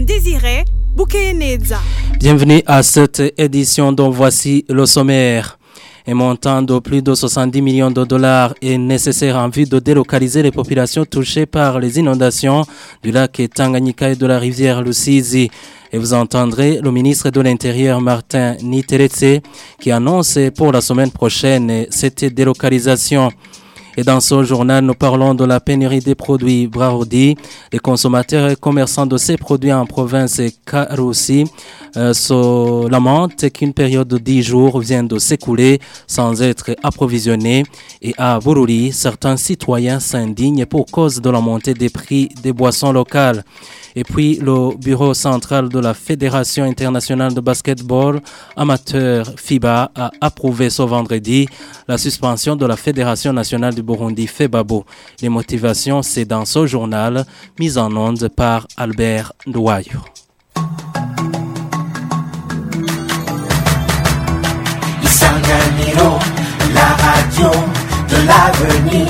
Désiré Boukeneza. Bienvenue à cette édition dont voici le sommaire. Un montant de plus de 70 millions de dollars est nécessaire en vue de délocaliser les populations touchées par les inondations du lac Tanganyika et de la rivière Rusizi. Et vous entendrez le ministre de l'Intérieur Martin Niteretse qui annonce pour la semaine prochaine cette délocalisation. Et dans ce journal, nous parlons de la pénurie des produits Brahoudi. Les consommateurs et commerçants de ces produits en province Karusi se lamentent qu'une période de 10 jours vient de s'écouler sans être approvisionnée. Et à Bururi, certains citoyens s'indignent pour cause de la montée des prix des boissons locales. Et puis, le bureau central de la Fédération internationale de basketball amateur FIBA a approuvé ce vendredi la suspension de la Fédération nationale du Burundi FEBABO. Les motivations, c'est dans ce journal mis en onde par Albert Ndouayo. Isanganiro, la radio de l'avenir.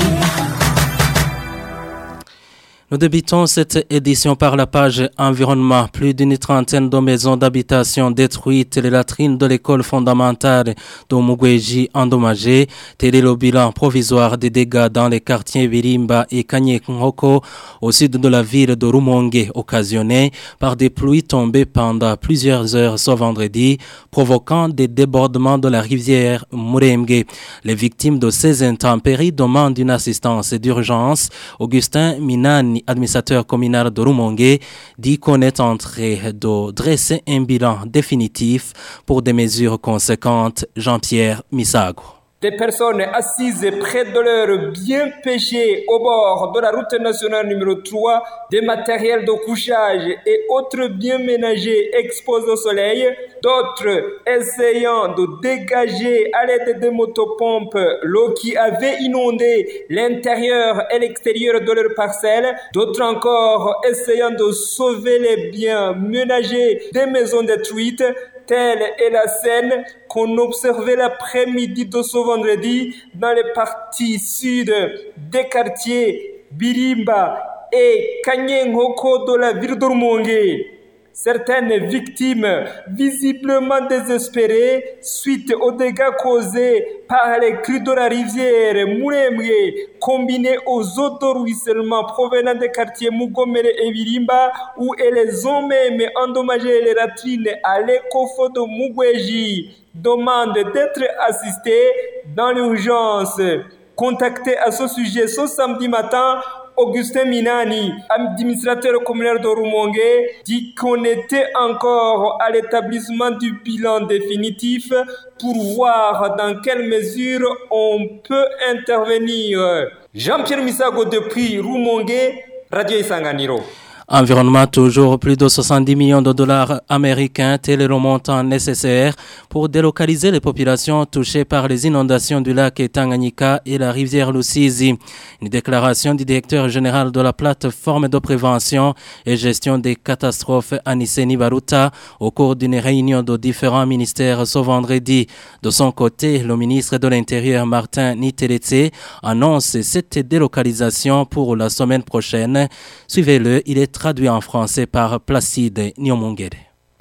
Nous débutons cette édition par la page environnement. Plus d'une trentaine de maisons d'habitation détruites, les latrines de l'école fondamentale de Mugweji endommagées. Tel est le bilan provisoire des dégâts dans les quartiers Birimba et Kanyekhoko au sud de la ville de Rumonge, occasionnés par des pluies tombées pendant plusieurs heures ce vendredi, provoquant des débordements de la rivière Muremge. Les victimes de ces intempéries demandent une assistance d'urgence. Augustin Minani, administrateur communal de Rumonge, dit qu'on est en train de dresser un bilan définitif pour des mesures conséquentes. Jean-Pierre Misago. Des personnes assises près de leurs biens pêchés au bord de la route nationale numéro 3, des matériels de couchage et autres biens ménagers exposés au soleil, d'autres essayant de dégager à l'aide des motopompes l'eau qui avait inondé l'intérieur et l'extérieur de leur parcelle, d'autres encore essayant de sauver les biens ménagers des maisons détruites. Telle est la scène qu'on observait l'après-midi de ce vendredi dans les parties sud des quartiers Birimba et Kanyekhoko de la ville de Rumonge. Certaines victimes, visiblement désespérées, suite aux dégâts causés par les crues de la rivière Muremge, combinés aux eaux de ruissellement provenant des quartiers Mugomere et Birimba, où elles ont même endommagé les latrines à l'écofo de Mugweji, demandent d'être assistées dans l'urgence. Contacté à ce sujet ce samedi matin, Augustin Minani, administrateur communal de Rumonge, dit qu'on était encore à l'établissement du bilan définitif pour voir dans quelle mesure on peut intervenir. Jean-Pierre Misago depuis Rumonge, Radio Isanganiro. Environnement toujours, plus de 70 millions de dollars américains, tel est le montant nécessaire pour délocaliser les populations touchées par les inondations du lac Tanganyika et la rivière Rusizi. Une déclaration du directeur général de la plateforme de prévention et gestion des catastrophes Aniseni Baruta au cours d'une réunion de différents ministères ce vendredi. De son côté, le ministre de l'Intérieur Martin Niteretse annonce cette délocalisation pour la semaine prochaine. Suivez-le, il est traduit en français par Placide Nyomongere.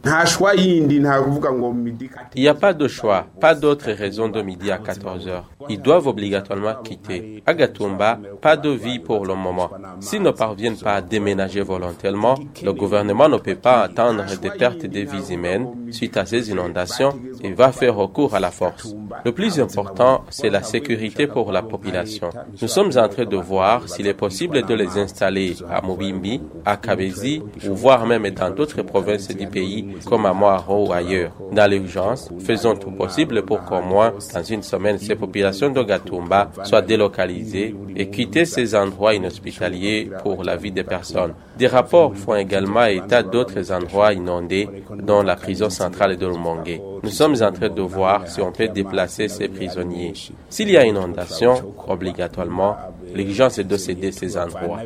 Il n'y a pas de choix, pas d'autre raison de midi à 14h. Ils doivent obligatoirement quitter. À Gatumba, pas de vie pour le moment. S'ils ne parviennent pas à déménager volontairement, le gouvernement ne peut pas attendre des pertes de vies humaines suite à ces inondations et va faire recours à la force. Le plus important, c'est la sécurité pour la population. Nous sommes en train de voir s'il est possible de les installer à Mubimbi, à Kabezi ou voire même dans d'autres provinces du pays comme à Moaro ou ailleurs. Dans l'urgence, faisons tout possible pour qu'au moins, dans une semaine, ces populations de Gatumba soient délocalisées et quitter ces endroits inhospitaliers pour la vie des personnes. Des rapports font également état d'autres endroits inondés, dont la prison centrale de Rumonge. Nous sommes en train de voir si on peut déplacer ces prisonniers. S'il y a inondation, obligatoirement, l'urgence est de céder ces endroits.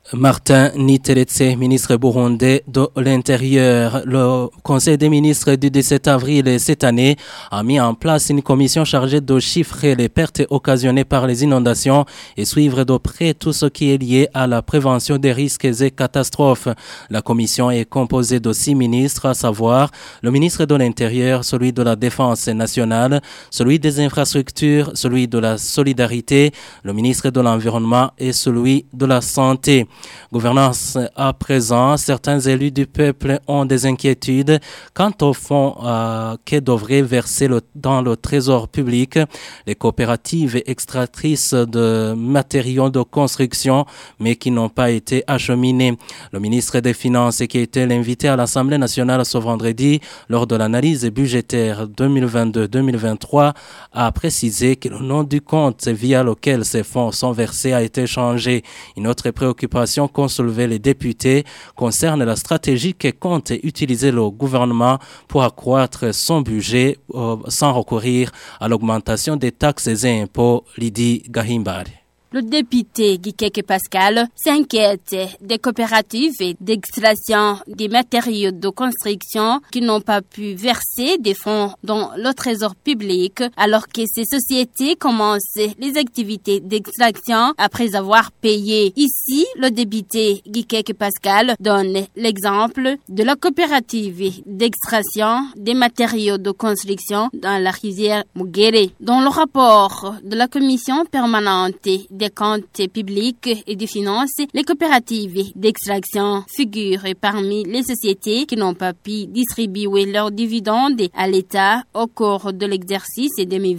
Martin Niteretse, ministre burundais de l'Intérieur. Le Conseil des ministres du 17 avril cette année a mis en place une commission chargée de chiffrer les pertes occasionnées par les inondations et suivre de près tout ce qui est lié à la prévention des risques et catastrophes. La commission est composée de 6 ministres, à savoir le ministre de l'Intérieur, celui de la Défense nationale, celui des infrastructures, celui de la solidarité, le ministre de l'Environnement et celui de la Santé. Gouvernance à présent, certains élus du peuple ont des inquiétudes quant au fonds que devraient verser dans le trésor public les coopératives extractrices de matériaux de construction mais qui n'ont pas été acheminés. Le ministre des Finances, qui était l'invité à l'Assemblée nationale ce vendredi lors de l'analyse budgétaire 2022-2023, a précisé que le nom du compte via lequel ces fonds sont versés a été changé. Une autre préoccupation qu'ont soulevé les députés concerne la stratégie que compte utiliser le gouvernement pour accroître son budget sans recourir à l'augmentation des taxes et impôts. Lydie Gahimbari. Le député Guikeke Pascal s'inquiète des coopératives d'extraction des matériaux de construction qui n'ont pas pu verser des fonds dans le trésor public alors que ces sociétés commencent les activités d'extraction après avoir payé. Ici, le député Guikeke Pascal donne l'exemple de la coopérative d'extraction des matériaux de construction dans la rivière Mugere. Dans le rapport de la commission permanente des comptes publics et des finances, les coopératives d'extraction figurent parmi les sociétés qui n'ont pas pu distribuer leurs dividendes à l'État au cours de l'exercice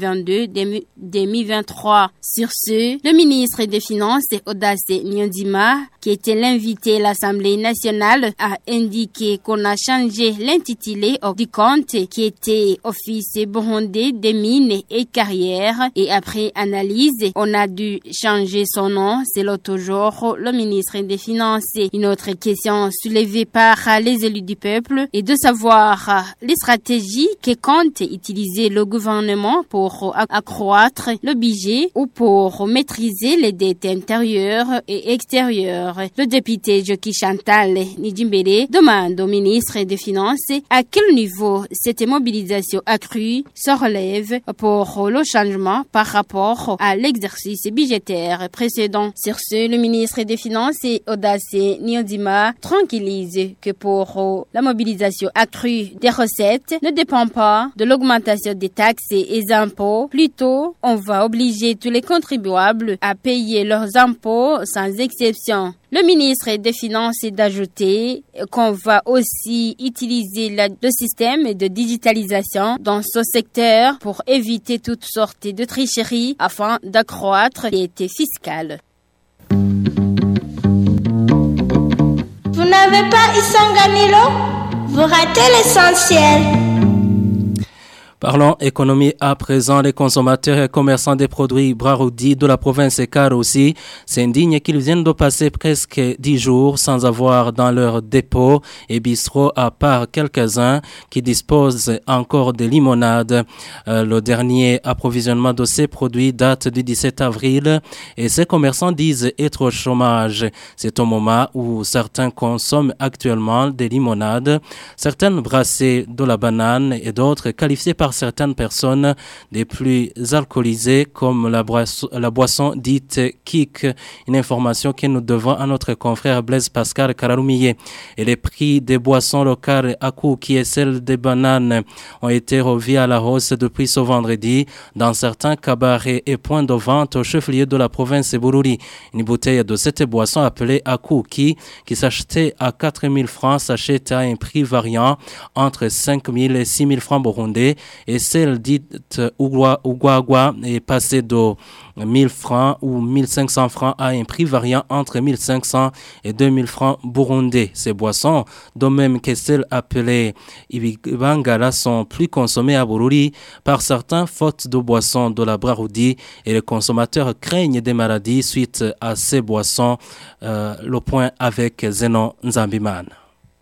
2022-2023. Sur ce, le ministre des Finances, Odace Nyandima, qui était l'invité à l'Assemblée nationale, a indiqué qu'on a changé l'intitulé du compte qui était Office burundais des mines et carrières et après analyse, on a dû changer son nom, c'est toujours le ministre des Finances. Une autre question soulevée par les élus du peuple est de savoir les stratégies que compte utiliser le gouvernement pour accroître le budget ou pour maîtriser les dettes intérieures et extérieures. Le député Joki Chantal Nijimbere demande au ministre des Finances à quel niveau cette mobilisation accrue se relève pour le changement par rapport à l'exercice budgétaire précédent. Sur ce, le ministre des Finances, Odace Nyandima, tranquillise que pour la mobilisation accrue des recettes ne dépend pas de l'augmentation des taxes et impôts. Plutôt, on va obliger tous les contribuables à payer leurs impôts sans exception. Le ministre des Finances d'ajouter qu'on va aussi utiliser le système de digitalisation dans ce secteur pour éviter toutes sortes de tricheries afin d'accroître les dettes fiscales. Vous n'avez pas Isanganilo? Vous ratez l'essentiel. Parlons économie à présent. Les consommateurs et commerçants des produits Braroudi de la province Karoussi s'indignent qu'ils viennent de passer presque 10 jours sans avoir dans leur dépôt et bistrot à part quelques-uns qui disposent encore de limonade. Le dernier approvisionnement de ces produits date du 17 avril et ces commerçants disent être au chômage. C'est au moment où certains consomment actuellement des limonades, certaines brassées de la banane et d'autres qualifiées par certaines personnes des plus alcoolisées comme la boisson dite Kik. Une information que nous devons à notre confrère Blaise Pascal Kararumiye. Et les prix des boissons locales à coût qui est celle des bananes ont été revus à la hausse depuis ce vendredi dans certains cabarets et points de vente au chef-lieu de la province Bururi. Une bouteille de cette boisson appelée Aku qui s'achetait à 4 000 francs s'achète à un prix variant entre 5 000 et 6 000 francs burundais et celle dite Ouguagua est passée de 1000 francs ou 1500 francs à un prix variant entre 1500 et 2000 francs burundais. Ces boissons, de même que celles appelées Ibangala, sont plus consommées à Bururi par certains faute de boissons de la Braroudi et les consommateurs craignent des maladies suite à ces boissons. Le point avec Zenon Nzambiman.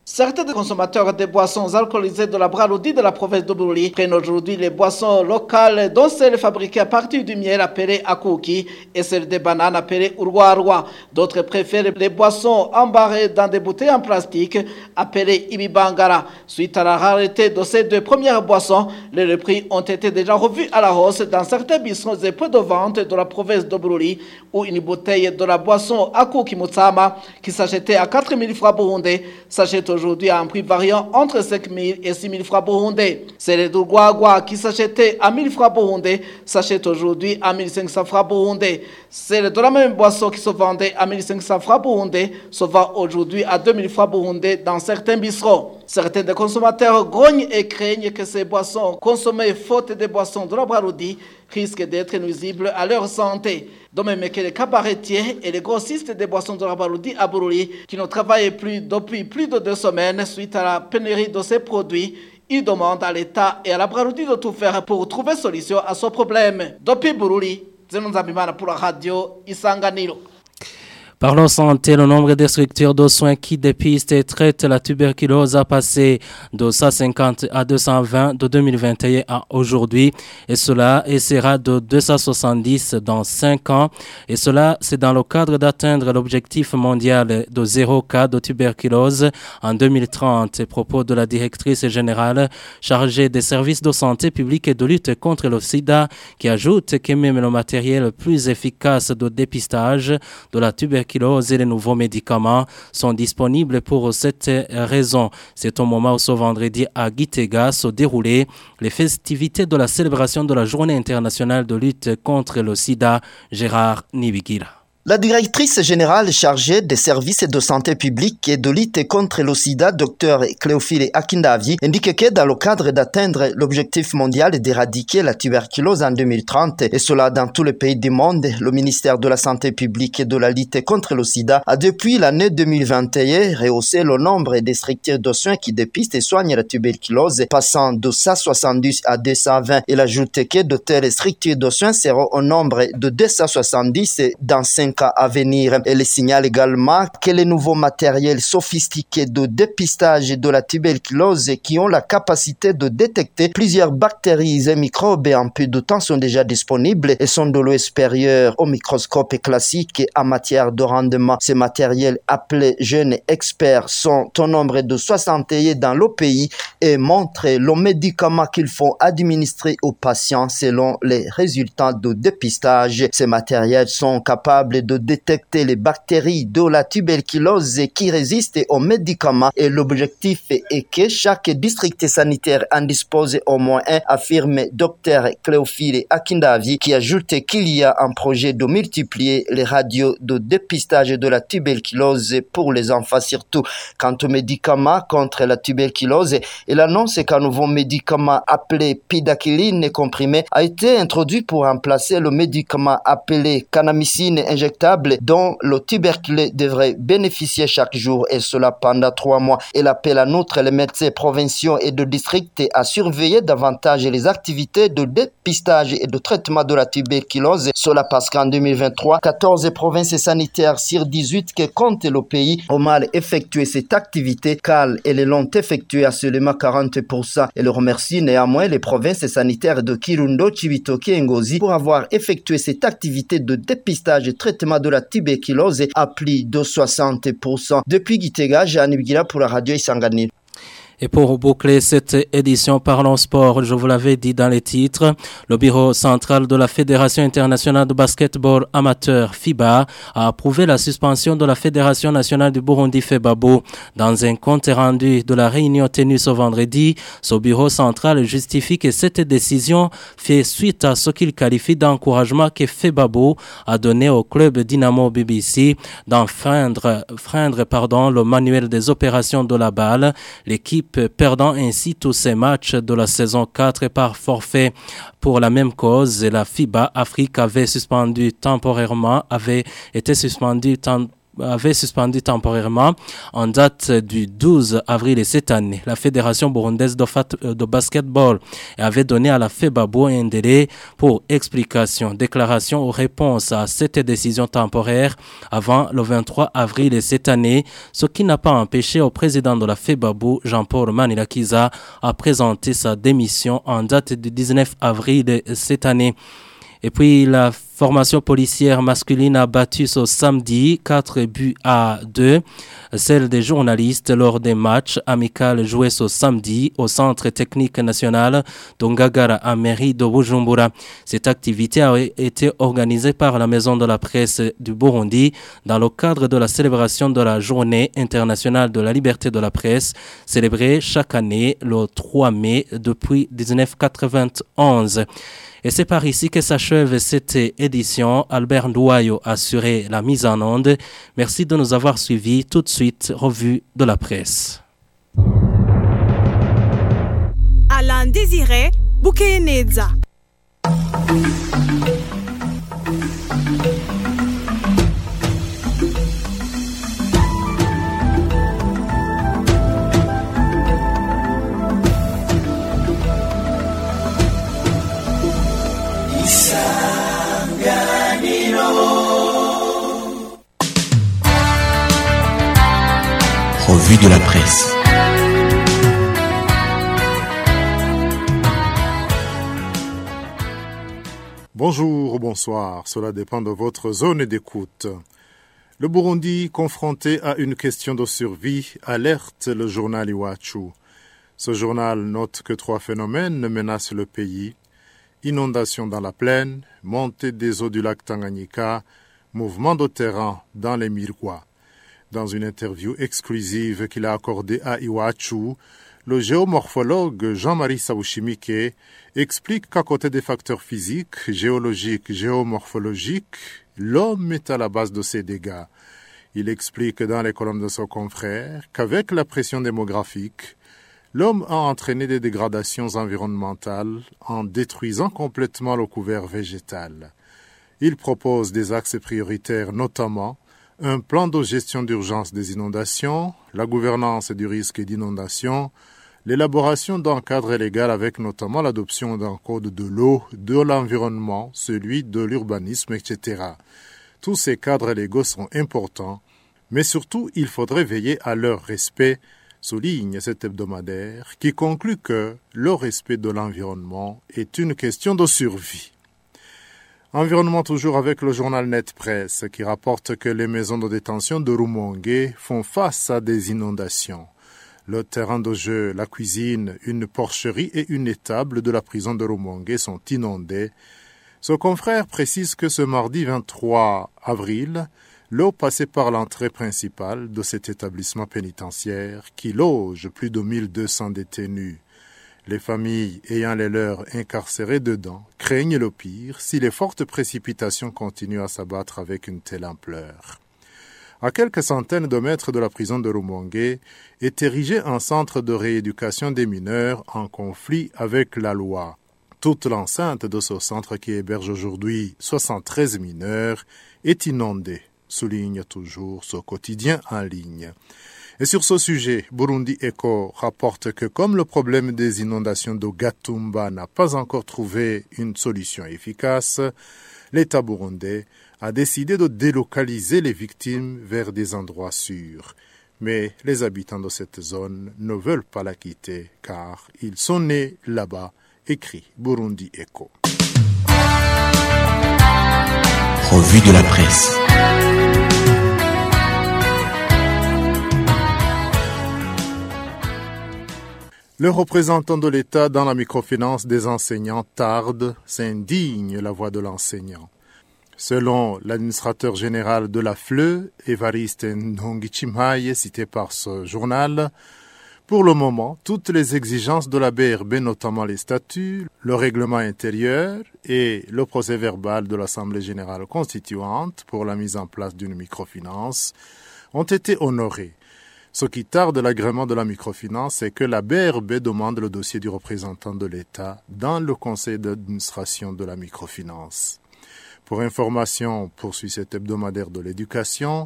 Certains des consommateurs de boissons alcoolisées de la Braloudi de la province de Bururi prennent aujourd'hui les boissons locales, dont celles fabriquées à partir du miel appelé Akuki et celles des bananes appelées Urwarwa. D'autres préfèrent les boissons embarrées dans des bouteilles en plastique appelées Ibibangara. Suite à la rareté de ces deux premières boissons, les prix ont été déjà revus à la hausse dans certains bistrots et points de vente de la province de Bururi, où une bouteille de la boisson Akuki Mutsama, qui s'achetait à 4 000 francs burundais, s'achète aujourd'hui à un prix variant entre 5 000 et 6 000 francs burundais. C'est les Urwarwa qui s'achetaient à 1 000 francs burundais, s'achètent aujourd'hui à 1 500 francs burundais. C'est de la même boisson qui se vendait à 1 500 francs burundais, se vend aujourd'hui à 2 000 francs burundais dans certains bistrots. Certains des consommateurs grognent et craignent que ces boissons consommées faute des boissons de la Braloudi risquent d'être nuisibles à leur santé. De même que les cabaretiers et les grossistes des boissons de la Braloudi à Bururi qui ne travaillent plus depuis plus de 2 semaines suite à la pénurie de ces produits, ils demandent à l'État et à la Braloudi de tout faire pour trouver solution à ce problème. Depuis Bururi, Zenonzabimana pour la radio Isanganiro. Parlons santé, le nombre de structures de soins qui dépistent et traitent la tuberculose a passé de 150 à 220 de 2021 à aujourd'hui et cela sera de 270 dans 5 ans et cela c'est dans le cadre d'atteindre l'objectif mondial de 0 cas de tuberculose en 2030. Propos de la directrice générale chargée des services de santé publique et de lutte contre le sida qui ajoute que même le matériel plus efficace de dépistage de la tuberculose et les nouveaux médicaments sont disponibles pour cette raison. C'est au moment où ce vendredi à Gitega se déroulaient les festivités de la célébration de la Journée internationale de lutte contre le sida. Gérard Nibigira. La directrice générale chargée des services de santé publique et de lutte contre le sida, Dr Cléophile Akindavi, indique que dans le cadre d'atteindre l'objectif mondial d'éradiquer la tuberculose en 2030, et cela dans tous les pays du monde, le ministère de la Santé publique et de la lutte contre le sida a depuis l'année 2021 rehaussé le nombre des structures de soins qui dépistent et soignent la tuberculose, passant de 170 à 220. Il ajoute que de telles structures de soins seront au nombre de 270 dans 5 à venir. Elle signale également que les nouveaux matériels sophistiqués de dépistage de la tuberculose qui ont la capacité de détecter plusieurs bactéries et microbes en peu de temps sont déjà disponibles et sont de l'eau supérieure au microscope classique en matière de rendement. Ces matériels appelés jeunes experts sont au nombre de 61 dans le pays et montrent le médicament qu'il faut administrer aux patients selon les résultats de dépistage. Ces matériels sont capables de détecter les bactéries de la tuberculose qui résistent aux médicaments et l'objectif est que chaque district sanitaire en dispose au moins un, affirme Dr Cléophile Akindavi, qui ajoute qu'il y a un projet de multiplier les radios de dépistage de la tuberculose pour les enfants surtout. Quant aux médicaments contre la tuberculose, il annonce qu'un nouveau médicament appelé pidaquiline comprimé a été introduit pour remplacer le médicament appelé kanamycine injectable dont le tuberculeux devrait bénéficier chaque jour et cela pendant 3 mois. Il appelle en outre les médecins provinciaux et de district à surveiller davantage les activités de dépistage et de traitement de la tuberculose. Cela parce qu'en 2023, 14 provinces sanitaires sur 18 que compte le pays ont mal effectué cette activité car elles l'ont effectuée à seulement 40%. Elle remercie néanmoins les provinces sanitaires de Kirundo, Chibitoke et Ngozi pour avoir effectué cette activité de dépistage et traitement de la tuberculose à plus de 60%. Depuis Gitega, Jeanne Ibgira pour la radio Isanganiro. Et pour boucler cette édition Parlons Sport, je vous l'avais dit dans les titres, le bureau central de la Fédération internationale de basketball amateur FIBA a approuvé la suspension de la Fédération nationale du Burundi FEBABO. Dans un compte rendu de la réunion tenue ce vendredi, ce bureau central justifie que cette décision fait suite à ce qu'il qualifie d'encouragement que FEBABO a donné au club Dynamo BBC d'enfreindre le manuel des opérations de la balle. L'équipe perdant ainsi tous ses matchs de la saison 4 par forfait. Pour la même cause, la FIBA Afrique avait été suspendue avait suspendu temporairement en date du 12 avril de cette année. La Fédération burundaise de basketball avait donné à la FEBABO un délai pour explication, déclaration ou réponse à cette décision temporaire avant le 23 avril de cette année, ce qui n'a pas empêché au président de la FEBABO, Jean-Paul Manirakiza, à présenter sa démission en date du 19 avril de cette année. Et puis la formation policière masculine a battu ce samedi 4-2, celle des journalistes lors des matchs amicaux joués ce samedi au Centre technique national d'Ongagara à mairie de Bujumbura. Cette activité a été organisée par la Maison de la presse du Burundi dans le cadre de la célébration de la Journée internationale de la liberté de la presse, célébrée chaque année le 3 mai depuis 1991. Et c'est par ici que s'achève cette édition. Albert Ndouayo a assuré la mise en onde. Merci de nous avoir suivis. Tout de suite, revue de la presse. Alain Désiré Boukeneza. Revue de la presse. Bonjour ou bonsoir, cela dépend de votre zone d'écoute. Le Burundi, confronté à une question de survie, alerte le journal Iwachu. Ce journal note que 3 phénomènes menacent le pays. Inondations dans la plaine, montée des eaux du lac Tanganyika, mouvement de terrain dans les Mirwa. Dans une interview exclusive qu'il a accordée à Iwachu, le géomorphologue Jean-Marie Sawushimike explique qu'à côté des facteurs physiques, géologiques, géomorphologiques, l'homme est à la base de ces dégâts. Il explique dans les colonnes de son confrère qu'avec la pression démographique, l'homme a entraîné des dégradations environnementales en détruisant complètement le couvert végétal. Il propose des axes prioritaires, notamment un plan de gestion d'urgence des inondations, la gouvernance du risque d'inondation, l'élaboration d'un cadre légal avec notamment l'adoption d'un code de l'eau, de l'environnement, celui de l'urbanisme, etc. Tous ces cadres légaux sont importants, mais surtout il faudrait veiller à leur respect, souligne cet hebdomadaire, qui conclut que le respect de l'environnement est une question de survie. Environnement toujours avec le journal Net Presse qui rapporte que les maisons de détention de Rumongue font face à des inondations. Le terrain de jeu, la cuisine, une porcherie et une étable de la prison de Rumongue sont inondés. Ce confrère précise que ce mardi 23 avril, l'eau passait par l'entrée principale de cet établissement pénitentiaire qui loge plus de 1200 détenus. Les familles ayant les leurs incarcérés dedans craignent le pire si les fortes précipitations continuent à s'abattre avec une telle ampleur. À quelques centaines de mètres de la prison de Rumongue est érigé un centre de rééducation des mineurs en conflit avec la loi. Toute l'enceinte de ce centre qui héberge aujourd'hui 73 mineurs est inondée, souligne toujours ce quotidien en ligne. Et sur ce sujet, Burundi Echo rapporte que comme le problème des inondations de Gatumba n'a pas encore trouvé une solution efficace, l'État burundais a décidé de délocaliser les victimes vers des endroits sûrs. Mais les habitants de cette zone ne veulent pas la quitter car ils sont nés là-bas, écrit Burundi Echo. Revue de la presse. Le représentant de l'État dans la microfinance des enseignants tarde, s'indigne la voix de l'enseignant. Selon l'administrateur général de la FLE, Évariste Ndongichimaye, cité par ce journal, pour le moment, toutes les exigences de la BRB, notamment les statuts, le règlement intérieur et le procès-verbal de l'Assemblée générale constituante pour la mise en place d'une microfinance, ont été honorés. Ce qui tarde l'agrément de la microfinance, c'est que la BRB demande le dossier du représentant de l'État dans le conseil d'administration de la microfinance. Pour information, poursuit cet hebdomadaire de l'éducation,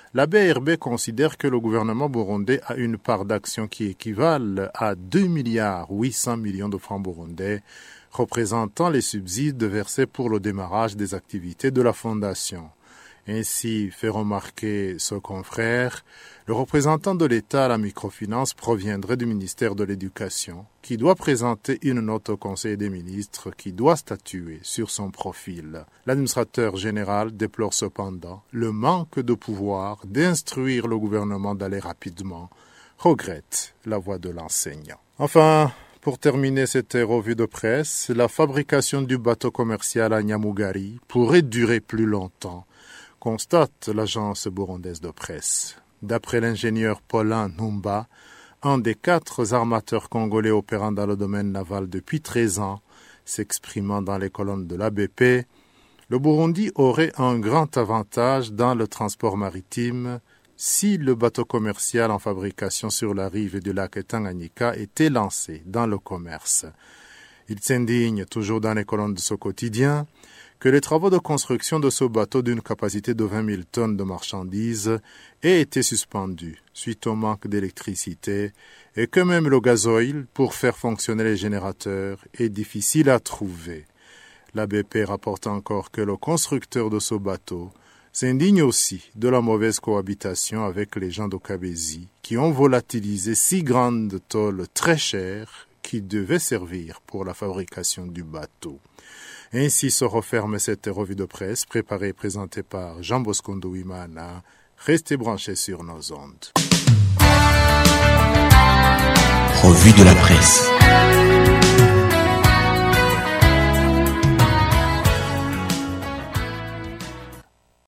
La BRB considère que le gouvernement burundais a une part d'action qui équivalent à 2,8 milliards de francs burundais, représentant les subsides versés pour le démarrage des activités de la fondation. Ainsi fait remarquer ce confrère, le représentant de l'État à la microfinance proviendrait du ministère de l'Éducation, qui doit présenter une note au Conseil des ministres qui doit statuer sur son profil. L'administrateur général déplore cependant le manque de pouvoir d'instruire le gouvernement d'aller rapidement, regrette la voix de l'enseignant. Enfin, pour terminer cette revue de presse, la fabrication du bateau commercial à Nyamugari pourrait durer plus longtemps, constate l'agence burundaise de presse. D'après l'ingénieur Paulin Numba, un des 4 armateurs congolais opérant dans le domaine naval depuis 13 ans, s'exprimant dans les colonnes de l'ABP, le Burundi aurait un grand avantage dans le transport maritime si le bateau commercial en fabrication sur la rive du lac Tanganyika était lancé dans le commerce. Il s'indigne, toujours dans les colonnes de ce quotidien, que les travaux de construction de ce bateau d'une capacité de 20 000 tonnes de marchandises aient été suspendus suite au manque d'électricité et que même le gazoil pour faire fonctionner les générateurs est difficile à trouver. L'ABP rapporte encore que le constructeur de ce bateau s'indigne aussi de la mauvaise cohabitation avec les gens d'Okabezi qui ont volatilisé 6 grandes tôles très chères qui devaient servir pour la fabrication du bateau. Ainsi se referme cette revue de presse préparée et présentée par Jean Bosco Ndouimana. Restez branchés sur nos ondes. Revue de la presse.